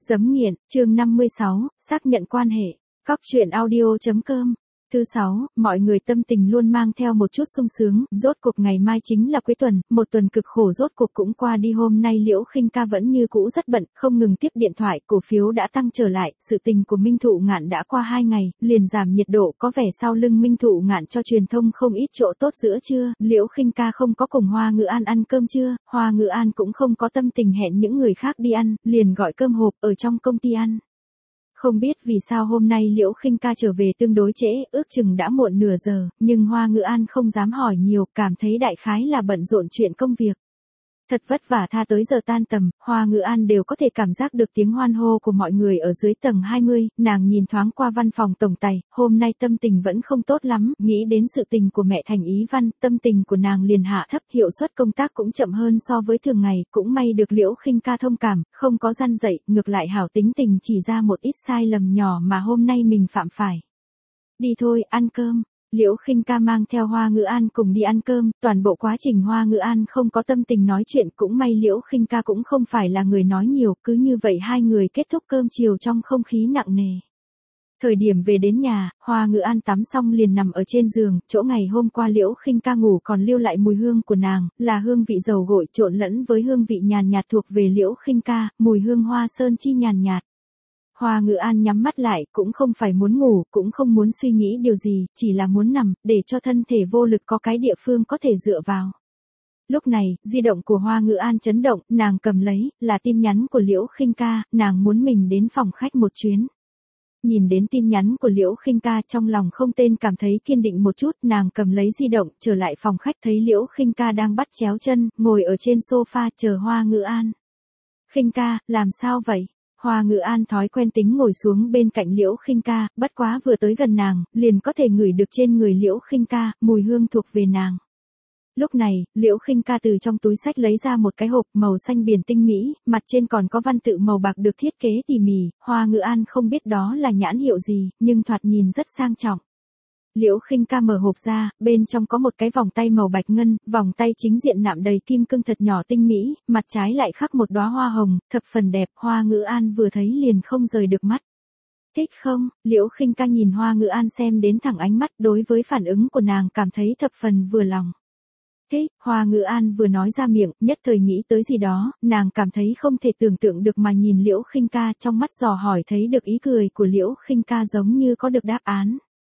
Giấm nghiện, chương 56, xác nhận quan hệ. Cóc truyện audio.com. Thứ 6, mọi người tâm tình luôn mang theo một chút sung sướng, rốt cuộc ngày mai chính là cuối tuần, một tuần cực khổ rốt cuộc cũng qua đi. Hôm nay Liễu Khinh Ca vẫn như cũ rất bận, không ngừng tiếp điện thoại, cổ phiếu đã tăng trở lại, sự tình của Minh Thụ Ngạn đã qua 2 ngày, liền giảm nhiệt độ, có vẻ sau lưng Minh Thụ Ngạn cho truyền thông không ít chỗ tốt. Giữa trưa, Liễu Khinh Ca không có cùng Hoa Ngữ An ăn cơm trưa, Hoa Ngữ An cũng không có tâm tình hẹn những người khác đi ăn, liền gọi cơm hộp ở trong công ty ăn. Không biết vì sao hôm nay Liễu Khinh Ca trở về tương đối trễ, ước chừng đã muộn nửa giờ, nhưng Hoa Ngữ An không dám hỏi nhiều, cảm thấy đại khái là bận rộn chuyện công việc. Thật vất vả tha tới giờ tan tầm, Hoa Ngữ An đều có thể cảm giác được tiếng hoan hô của mọi người ở dưới tầng 20, nàng nhìn thoáng qua văn phòng tổng tài, hôm nay tâm tình vẫn không tốt lắm, nghĩ đến sự tình của mẹ Thành Ý Văn, tâm tình của nàng liền hạ thấp, hiệu suất công tác cũng chậm hơn so với thường ngày, cũng may được Liễu Khinh Ca thông cảm, không có răn dạy, ngược lại hảo tính tình chỉ ra một ít sai lầm nhỏ mà hôm nay mình phạm phải. Đi thôi, ăn cơm. Liễu Khinh Ca mang theo Hoa Ngữ An cùng đi ăn cơm, toàn bộ quá trình Hoa Ngữ An không có tâm tình nói chuyện, cũng may Liễu Khinh Ca cũng không phải là người nói nhiều, cứ như vậy hai người kết thúc cơm chiều trong không khí nặng nề. Thời điểm về đến nhà, Hoa Ngữ An tắm xong liền nằm ở trên giường, chỗ ngày hôm qua Liễu Khinh Ca ngủ còn lưu lại mùi hương của nàng, là hương vị dầu gội trộn lẫn với hương vị nhàn nhạt thuộc về Liễu Khinh Ca, mùi hương hoa sơn chi nhàn nhạt. Hoa Ngữ An nhắm mắt lại, cũng không phải muốn ngủ, cũng không muốn suy nghĩ điều gì, chỉ là muốn nằm, để cho thân thể vô lực có cái địa phương có thể dựa vào. Lúc này, di động của Hoa Ngữ An chấn động, nàng cầm lấy, là tin nhắn của Liễu Khinh Ca, nàng muốn mình đến phòng khách một chuyến. Nhìn đến tin nhắn của Liễu Khinh Ca trong lòng không tên cảm thấy kiên định một chút, nàng cầm lấy di động, trở lại phòng khách thấy Liễu Khinh Ca đang bắt chéo chân, ngồi ở trên sofa chờ Hoa Ngữ An. Khinh Ca, làm sao vậy? Hoa Ngữ An thói quen tính ngồi xuống bên cạnh Liễu Khinh Ca, bất quá vừa tới gần nàng, liền có thể ngửi được trên người Liễu Khinh Ca, mùi hương thuộc về nàng. Lúc này, Liễu Khinh Ca từ trong túi xách lấy ra một cái hộp màu xanh biển tinh mỹ, mặt trên còn có văn tự màu bạc được thiết kế tỉ mỉ, Hoa Ngữ An không biết đó là nhãn hiệu gì, nhưng thoạt nhìn rất sang trọng. Liễu Khinh Ca mở hộp ra, bên trong có một cái vòng tay màu bạch ngân, vòng tay chính diện nạm đầy kim cương thật nhỏ tinh mỹ, mặt trái lại khắc một đóa hoa hồng, thập phần đẹp, Hoa Ngữ An vừa thấy liền không rời được mắt. Thích không? Liễu Khinh Ca nhìn Hoa Ngữ An xem đến thẳng ánh mắt, đối với phản ứng của nàng cảm thấy thập phần vừa lòng. Thích, Hoa Ngữ An vừa nói ra miệng, nhất thời nghĩ tới gì đó, nàng cảm thấy không thể tưởng tượng được mà nhìn Liễu Khinh Ca, trong mắt dò hỏi thấy được ý cười của Liễu Khinh Ca giống như có được đáp án.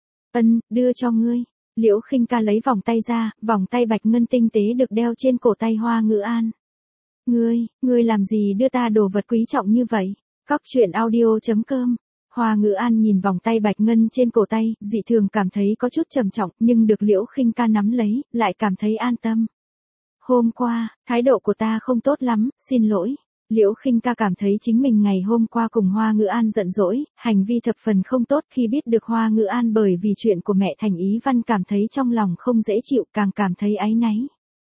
Đưa cho ngươi. Liễu Khinh Ca lấy vòng tay ra, vòng tay bạch ngân tinh tế được đeo trên cổ tay Hoa Ngữ An. Ngươi làm gì đưa ta đồ vật quý trọng như vậy? Cóc truyện audio.com. Hoa Ngữ An nhìn vòng tay bạch ngân trên cổ tay, dị thường cảm thấy có chút trầm trọng, nhưng được Liễu Khinh Ca nắm lấy, lại cảm thấy an tâm. Hôm qua, thái độ của ta không tốt lắm, xin lỗi. Liễu Khinh Ca cảm thấy chính mình ngày hôm qua cùng Hoa Ngữ An giận dỗi, hành vi thập phần không tốt, khi biết được Hoa Ngữ An bởi vì chuyện của mẹ Thành Ý Văn cảm thấy trong lòng không dễ chịu, càng cảm thấy áy náy.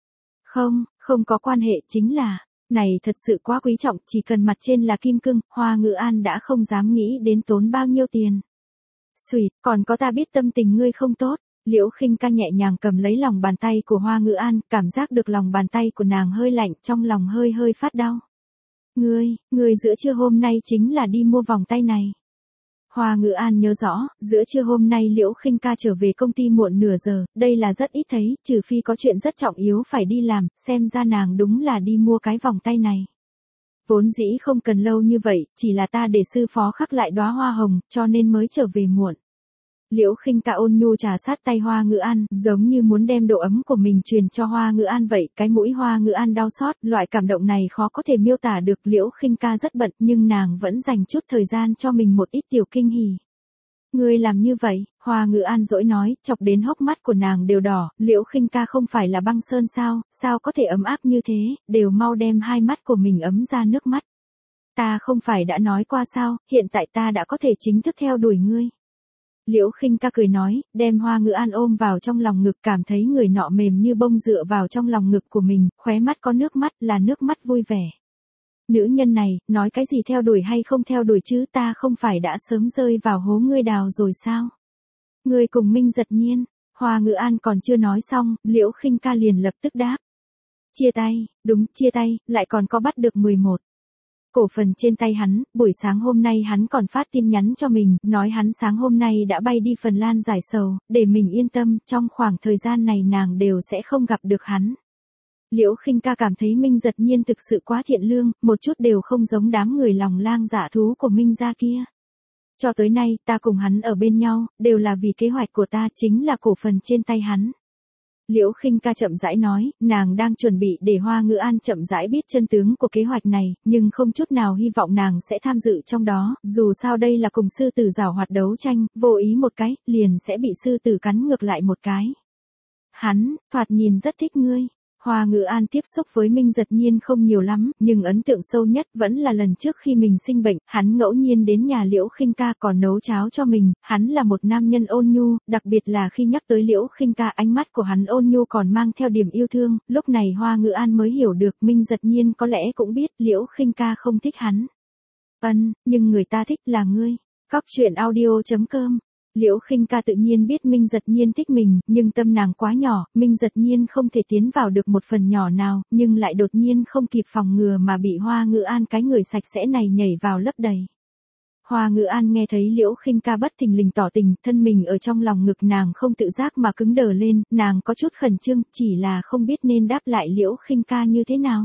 Không có quan hệ, chính là, này thật sự quá quý trọng, chỉ cần mặt trên là kim cương, Hoa Ngữ An đã không dám nghĩ đến tốn bao nhiêu tiền. Xùyt, còn có ta biết tâm tình ngươi không tốt. Liễu Khinh Ca nhẹ nhàng cầm lấy lòng bàn tay của Hoa Ngữ An, cảm giác được lòng bàn tay của nàng hơi lạnh, trong lòng hơi phát đau. Ngươi giữa trưa hôm nay chính là đi mua vòng tay này. Hoa Ngữ An nhớ rõ, giữa trưa hôm nay Liễu Khinh Ca trở về công ty muộn nửa giờ, đây là rất ít thấy, trừ phi có chuyện rất trọng yếu phải đi làm, xem ra nàng đúng là đi mua cái vòng tay này. Vốn dĩ không cần lâu như vậy, chỉ là ta để sư phó khắc lại đóa hoa hồng, cho nên mới trở về muộn. Liễu Khinh Ca ôn nhu trà sát tay Hoa Ngữ An, giống như muốn đem độ ấm của mình truyền cho Hoa Ngữ An vậy, cái mũi Hoa Ngữ An đau xót, loại cảm động này khó có thể miêu tả được. Liễu Khinh Ca rất bận, nhưng nàng vẫn dành chút thời gian cho mình một ít tiểu kinh hỉ. Ngươi làm như vậy, Hoa Ngữ An dỗi nói, chọc đến hốc mắt của nàng đều đỏ, Liễu Khinh Ca không phải là băng sơn sao có thể ấm áp như thế, đều mau đem hai mắt của mình ấm ra nước mắt. Ta không phải đã nói qua sao, hiện tại ta đã có thể chính thức theo đuổi ngươi. Liễu Khinh Ca cười nói, đem Hoa Ngữ An ôm vào trong lòng ngực, cảm thấy người nọ mềm như bông dựa vào trong lòng ngực của mình, khóe mắt có nước mắt, là nước mắt vui vẻ. Nữ nhân này, nói cái gì theo đuổi hay không theo đuổi chứ, ta không phải đã sớm rơi vào hố ngươi đào rồi sao? Ngươi cùng Minh Giật Nhiên. Hoa Ngữ An còn chưa nói xong, Liễu Khinh Ca liền lập tức đáp. Chia tay, đúng, chia tay, lại còn có bắt được 11. Cổ phần trên tay hắn, buổi sáng hôm nay hắn còn phát tin nhắn cho mình, nói hắn sáng hôm nay đã bay đi Phần Lan giải sầu, để mình yên tâm, trong khoảng thời gian này nàng đều sẽ không gặp được hắn. Liễu Khinh Ca cảm thấy Minh Giật Nhiên thực sự quá thiện lương, một chút đều không giống đám người lòng lang dạ thú của Minh gia kia. Cho tới nay, ta cùng hắn ở bên nhau, đều là vì kế hoạch của ta, chính là cổ phần trên tay hắn. Liễu Khinh Ca chậm rãi nói, nàng đang chuẩn bị để Hoa Ngữ An chậm rãi biết chân tướng của kế hoạch này, nhưng không chút nào hy vọng nàng sẽ tham dự trong đó, dù sao đây là cùng sư tử giảo hoạt đấu tranh, vô ý một cái, liền sẽ bị sư tử cắn ngược lại một cái. Hắn, thoạt nhìn rất thích ngươi. Hoa Ngữ An tiếp xúc với Minh Giật Nhiên không nhiều lắm, nhưng ấn tượng sâu nhất vẫn là lần trước khi mình sinh bệnh, hắn ngẫu nhiên đến nhà Liễu Khinh Ca còn nấu cháo cho mình, hắn là một nam nhân ôn nhu, đặc biệt là khi nhắc tới Liễu Khinh Ca ánh mắt của hắn ôn nhu còn mang theo điểm yêu thương, lúc này Hoa Ngữ An mới hiểu được Minh Giật Nhiên có lẽ cũng biết Liễu Khinh Ca không thích hắn. Nhưng người ta thích là ngươi. Cóc truyện audio.com. Liễu Khinh Ca tự nhiên biết Minh Giật Nhiên thích mình, nhưng tâm nàng quá nhỏ, Minh Giật Nhiên không thể tiến vào được một phần nhỏ nào, nhưng lại đột nhiên không kịp phòng ngừa mà bị Hoa Ngữ An cái người sạch sẽ này nhảy vào lấp đầy. Hoa Ngữ An nghe thấy Liễu Khinh Ca bất thình lình tỏ tình, thân mình ở trong lòng ngực nàng không tự giác mà cứng đờ lên, nàng có chút khẩn trương, chỉ là không biết nên đáp lại Liễu Khinh Ca như thế nào.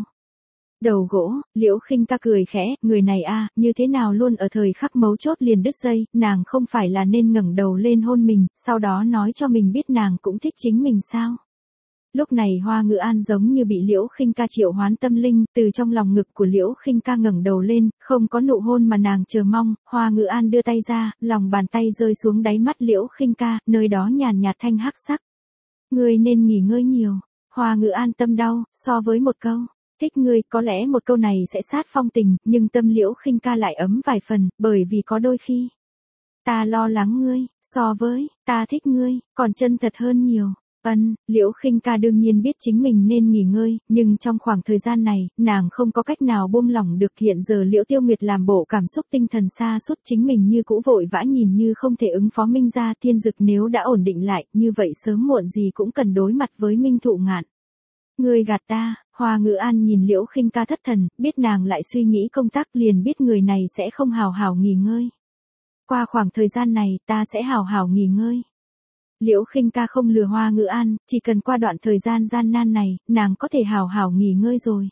Đầu gỗ, Liễu Khinh Ca cười khẽ, người này a, như thế nào luôn ở thời khắc mấu chốt liền đứt dây, nàng không phải là nên ngẩng đầu lên hôn mình, sau đó nói cho mình biết nàng cũng thích chính mình sao. Lúc này Hoa Ngữ An giống như bị Liễu Khinh Ca triệu hoán tâm linh, từ trong lòng ngực của Liễu Khinh Ca ngẩng đầu lên, không có nụ hôn mà nàng chờ mong, Hoa Ngữ An đưa tay ra, lòng bàn tay rơi xuống đáy mắt Liễu Khinh Ca, nơi đó nhàn nhạt thanh hắc sắc. Ngươi nên nghỉ ngơi nhiều. Hoa Ngữ An tâm đau, so với một câu thích ngươi, có lẽ một câu này sẽ sát phong tình, nhưng tâm Liễu Khinh Ca lại ấm vài phần, bởi vì có đôi khi ta lo lắng ngươi, so với ta thích ngươi, còn chân thật hơn nhiều. Liễu Khinh Ca đương nhiên biết chính mình nên nghỉ ngơi, nhưng trong khoảng thời gian này, nàng không có cách nào buông lỏng được, hiện giờ Liễu Tiêu Nguyệt làm bộ cảm xúc tinh thần sa sút, chính mình như cũ vội vã nhìn như không thể ứng phó Minh gia, Thiên Dực nếu đã ổn định lại, như vậy sớm muộn gì cũng cần đối mặt với Minh Thụ Ngạn. Ngươi gạt ta. Hoa Ngữ An nhìn Liễu Khinh Ca thất thần, biết nàng lại suy nghĩ công tác, liền biết người này sẽ không hào hảo nghỉ ngơi. Qua khoảng thời gian này, ta sẽ hào hảo nghỉ ngơi. Liễu Khinh Ca không lừa Hoa Ngữ An, chỉ cần qua đoạn thời gian gian nan này, nàng có thể hào hảo nghỉ ngơi rồi.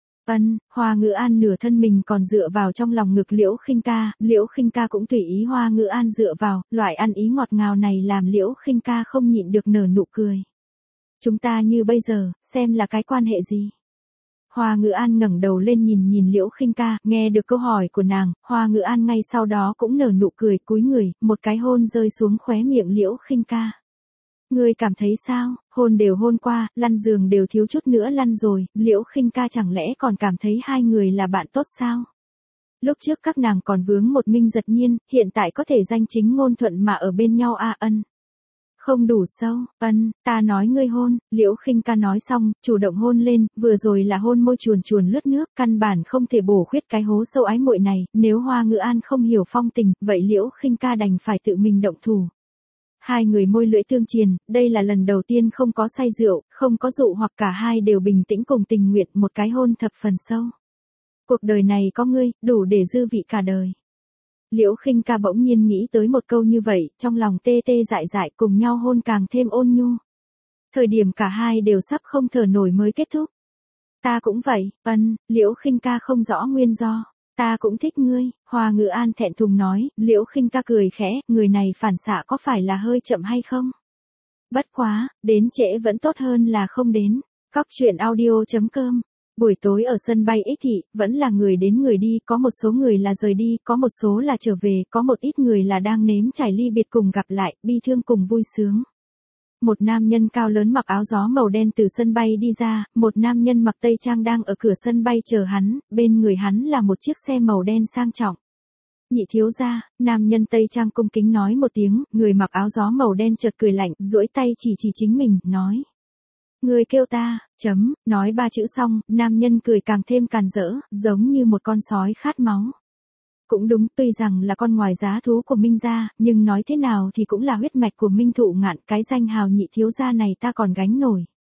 Hoa Ngữ An nửa thân mình còn dựa vào trong lòng ngực Liễu Khinh Ca cũng tùy ý Hoa Ngữ An dựa vào, loại ăn ý ngọt ngào này làm Liễu Khinh Ca không nhịn được nở nụ cười. Chúng ta như bây giờ, xem là cái quan hệ gì? Hoa Ngữ An ngẩng đầu lên nhìn Liễu Khinh Ca, nghe được câu hỏi của nàng, Hoa Ngữ An ngay sau đó cũng nở nụ cười, cúi người, một cái hôn rơi xuống khóe miệng Liễu Khinh Ca. Ngươi cảm thấy sao, hôn đều hôn qua, lăn giường đều thiếu chút nữa lăn rồi, Liễu Khinh Ca chẳng lẽ còn cảm thấy hai người là bạn tốt sao? Lúc trước các nàng còn vướng một Minh Giật Nhiên, hiện tại có thể danh chính ngôn thuận mà ở bên nhau không đủ sâu. Ta nói ngươi hôn. Liễu Khinh Ca nói xong, chủ động hôn lên, vừa rồi là hôn môi chuồn chuồn lướt nước, căn bản không thể bổ khuyết cái hố sâu ái muội này, nếu Hoa Ngữ An không hiểu phong tình, vậy Liễu Khinh Ca đành phải tự mình động thủ. Hai người môi lưỡi tương triền, đây là lần đầu tiên không có say rượu, không có dụ hoặc cả hai đều bình tĩnh cùng tình nguyện, một cái hôn thập phần sâu. Cuộc đời này có ngươi, đủ để dư vị cả đời. Liễu Khinh Ca bỗng nhiên nghĩ tới một câu như vậy, trong lòng tê tê dại dại, cùng nhau hôn càng thêm ôn nhu. Thời điểm cả hai đều sắp không thở nổi mới kết thúc. Ta cũng vậy. Liễu Khinh Ca không rõ nguyên do. Ta cũng thích ngươi. Hoa Ngữ An thẹn thùng nói. Liễu Khinh Ca cười khẽ, người này phản xạ có phải là hơi chậm hay không? Bất quá, đến trễ vẫn tốt hơn là không đến. Cóc truyện audio.com. Buổi tối ở sân bay Ích Thị, vẫn là người đến người đi, có một số người là rời đi, có một số là trở về, có một ít người là đang nếm trải ly biệt cùng gặp lại, bi thương cùng vui sướng. Một nam nhân cao lớn mặc áo gió màu đen từ sân bay đi ra, một nam nhân mặc tây trang đang ở cửa sân bay chờ hắn, bên người hắn là một chiếc xe màu đen sang trọng. Nhị thiếu gia, nam nhân tây trang cung kính nói một tiếng, người mặc áo gió màu đen chợt cười lạnh, duỗi tay chỉ chính mình, nói. Người kêu ta, nói ba chữ xong, nam nhân cười càng thêm càn rỡ, giống như một con sói khát máu. Cũng đúng, tuy rằng là con ngoài giá thú của Minh gia, nhưng nói thế nào thì cũng là huyết mạch của Minh Thụ Ngạn, cái danh hào nhị thiếu gia này ta còn gánh nổi.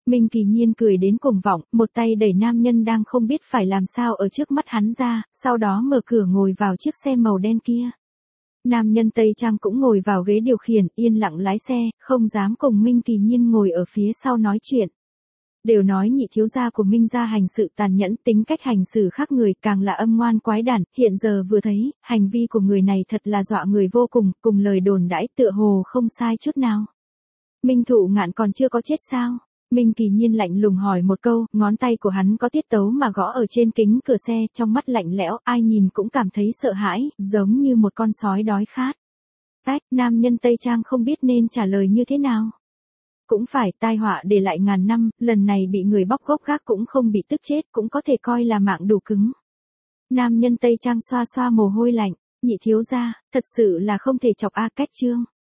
Minh Kỳ Nhiên cười đến cuồng vọng, một tay đẩy nam nhân đang không biết phải làm sao ở trước mắt hắn ra, sau đó mở cửa ngồi vào chiếc xe màu đen kia. Nam nhân Tây Trang cũng ngồi vào ghế điều khiển, yên lặng lái xe, không dám cùng Minh Kỳ Nhiên ngồi ở phía sau nói chuyện. Đều nói nhị thiếu gia của Minh gia hành sự tàn nhẫn, tính cách hành xử khác người, càng là âm ngoan quái đản, hiện giờ vừa thấy, hành vi của người này thật là dọa người vô cùng, cùng lời đồn đãi tựa hồ không sai chút nào. Minh Thụ Ngạn còn chưa có chết sao? Minh Kỳ Nhiên lạnh lùng hỏi một câu, ngón tay của hắn có tiết tấu mà gõ ở trên kính cửa xe, trong mắt lạnh lẽo, ai nhìn cũng cảm thấy sợ hãi, giống như một con sói đói khát. Nam nhân Tây Trang không biết nên trả lời như thế nào. Cũng phải, tai họa để lại ngàn năm, lần này bị người bóc gốc gác cũng không bị tức chết, cũng có thể coi là mạng đủ cứng. Nam nhân Tây Trang xoa xoa mồ hôi lạnh, nhị thiếu gia, thật sự là không thể chọc a Cách Trương.